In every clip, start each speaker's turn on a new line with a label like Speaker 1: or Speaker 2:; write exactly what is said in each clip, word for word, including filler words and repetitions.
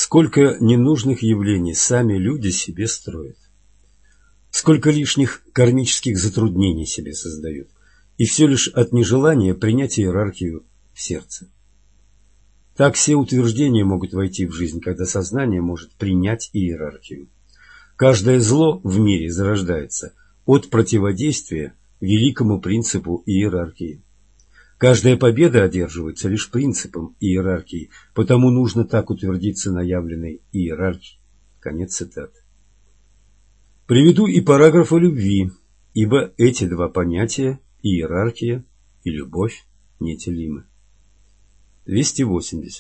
Speaker 1: Сколько ненужных явлений сами люди себе строят. Сколько лишних кармических затруднений себе создают. И все лишь от нежелания принять иерархию в сердце. Так все утверждения могут войти в жизнь, когда сознание может принять иерархию. Каждое зло в мире зарождается от противодействия великому принципу иерархии. Каждая победа одерживается лишь принципом иерархии, потому нужно так утвердиться на явленной иерархии. Конец цитаты. Приведу и параграф о любви, ибо эти два понятия, иерархия и любовь, неделимы. двести восемьдесят.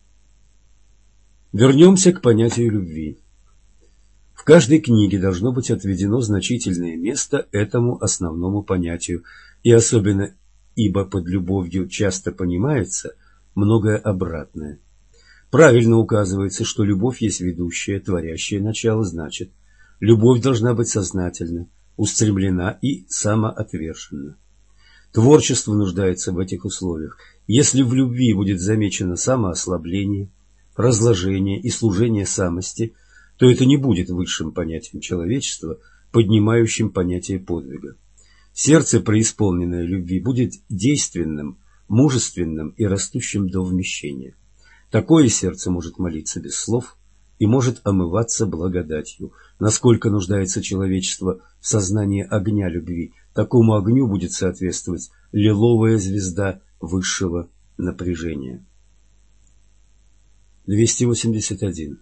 Speaker 1: Вернемся к понятию любви. В каждой книге должно быть отведено значительное место этому основному понятию, и особенно ибо под любовью часто понимается многое обратное. Правильно указывается, что любовь есть ведущее, творящее начало, значит, любовь должна быть сознательна, устремлена и самоотверженна. Творчество нуждается в этих условиях. Если в любви будет замечено самоослабление, разложение и служение самости, то это не будет высшим понятием человечества, поднимающим понятие подвига. Сердце, преисполненное любви, будет действенным, мужественным и растущим до вмещения. Такое сердце может молиться без слов и может омываться благодатью. Насколько нуждается человечество в сознании огня любви, такому огню будет соответствовать лиловая звезда высшего напряжения. двести восемьдесят один.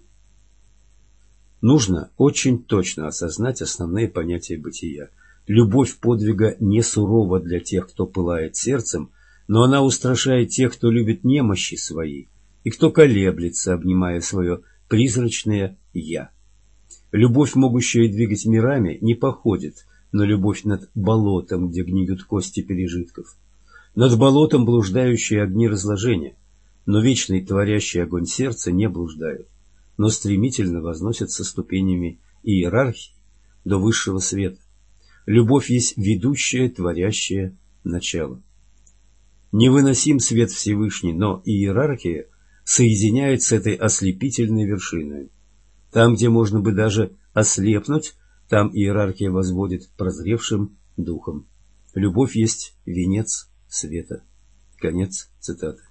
Speaker 1: Нужно очень точно осознать основные понятия бытия. Любовь подвига не сурова для тех, кто пылает сердцем, но она устрашает тех, кто любит немощи свои, и кто колеблется, обнимая свое призрачное «я». Любовь, могущая двигать мирами, не походит на любовь над болотом, где гниют кости пережитков, над болотом блуждающие огни разложения, но вечный творящий огонь сердца не блуждает, но стремительно возносится ступенями иерархии до высшего света. Любовь есть ведущее, творящее начало. Невыносим свет Всевышний, но иерархия соединяет с этой ослепительной вершиной. Там, где можно бы даже ослепнуть, там иерархия возводит прозревшим духом. Любовь есть венец света. Конец цитаты.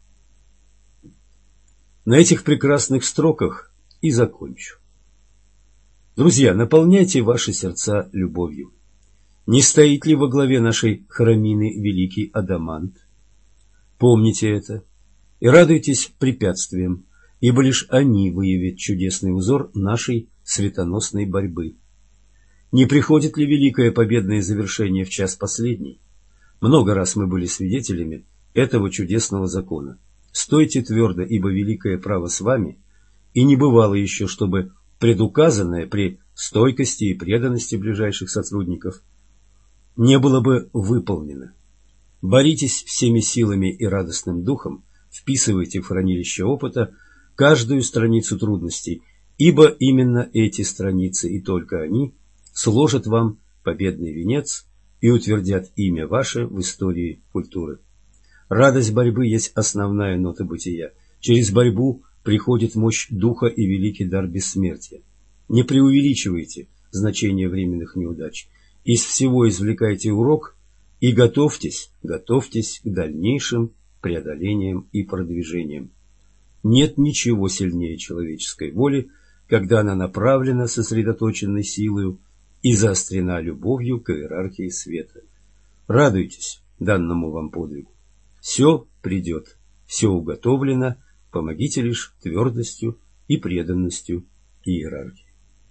Speaker 1: На этих прекрасных строках и закончу. Друзья, наполняйте ваши сердца любовью. Не стоит ли во главе нашей храмины великий Адамант? Помните это и радуйтесь препятствиям, ибо лишь они выявят чудесный узор нашей светоносной борьбы. Не приходит ли великое победное завершение в час последний? Много раз мы были свидетелями этого чудесного закона. Стойте твердо, ибо великое право с вами, и не бывало еще, чтобы предуказанное при стойкости и преданности ближайших сотрудников не было бы выполнено. Боритесь всеми силами и радостным духом, вписывайте в хранилище опыта каждую страницу трудностей, ибо именно эти страницы и только они сложат вам победный венец и утвердят имя ваше в истории культуры. Радость борьбы есть основная нота бытия. Через борьбу приходит мощь духа и великий дар бессмертия. Не преувеличивайте значение временных неудач. Из всего извлекайте урок и готовьтесь, готовьтесь к дальнейшим преодолениям и продвижениям. Нет ничего сильнее человеческой воли, когда она направлена сосредоточенной силою и заострена любовью к иерархии света. Радуйтесь данному вам подвигу. Все придет, все уготовлено, помогите лишь твердостью и преданностью иерархии.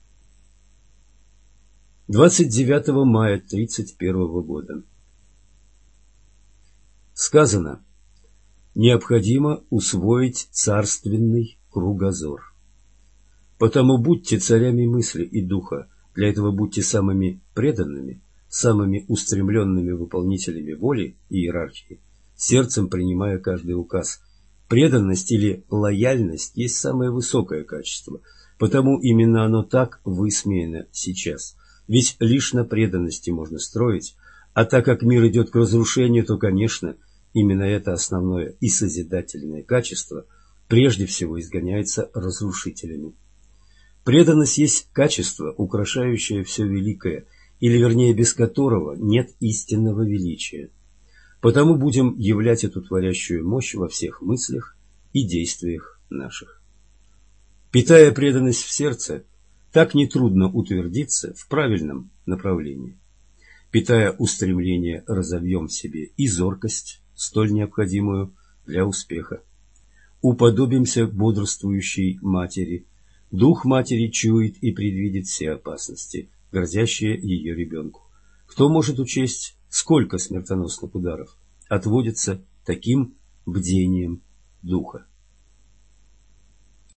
Speaker 1: двадцать девятого мая тридцать первого года. Сказано: необходимо усвоить царственный кругозор. Потому будьте царями мысли и духа, для этого будьте самыми преданными, самыми устремленными выполнителями воли и иерархии, сердцем принимая каждый указ. Преданность или лояльность есть самое высокое качество, потому именно оно так высмеяно сейчас. Ведь лишь на преданности можно строить, а так как мир идет к разрушению, то, конечно, именно это основное и созидательное качество прежде всего изгоняется разрушителями. Преданность есть качество, украшающее все великое, или вернее без которого нет истинного величия. Потому будем являть эту творящую мощь во всех мыслях и действиях наших. Питая преданность в сердце, так нетрудно утвердиться в правильном направлении. Питая устремление, разовьем в себе и зоркость, столь необходимую для успеха. Уподобимся бодрствующей матери. Дух матери чует и предвидит все опасности, грозящие ее ребенку. Кто может учесть, сколько смертоносных ударов отводится таким бдением духа?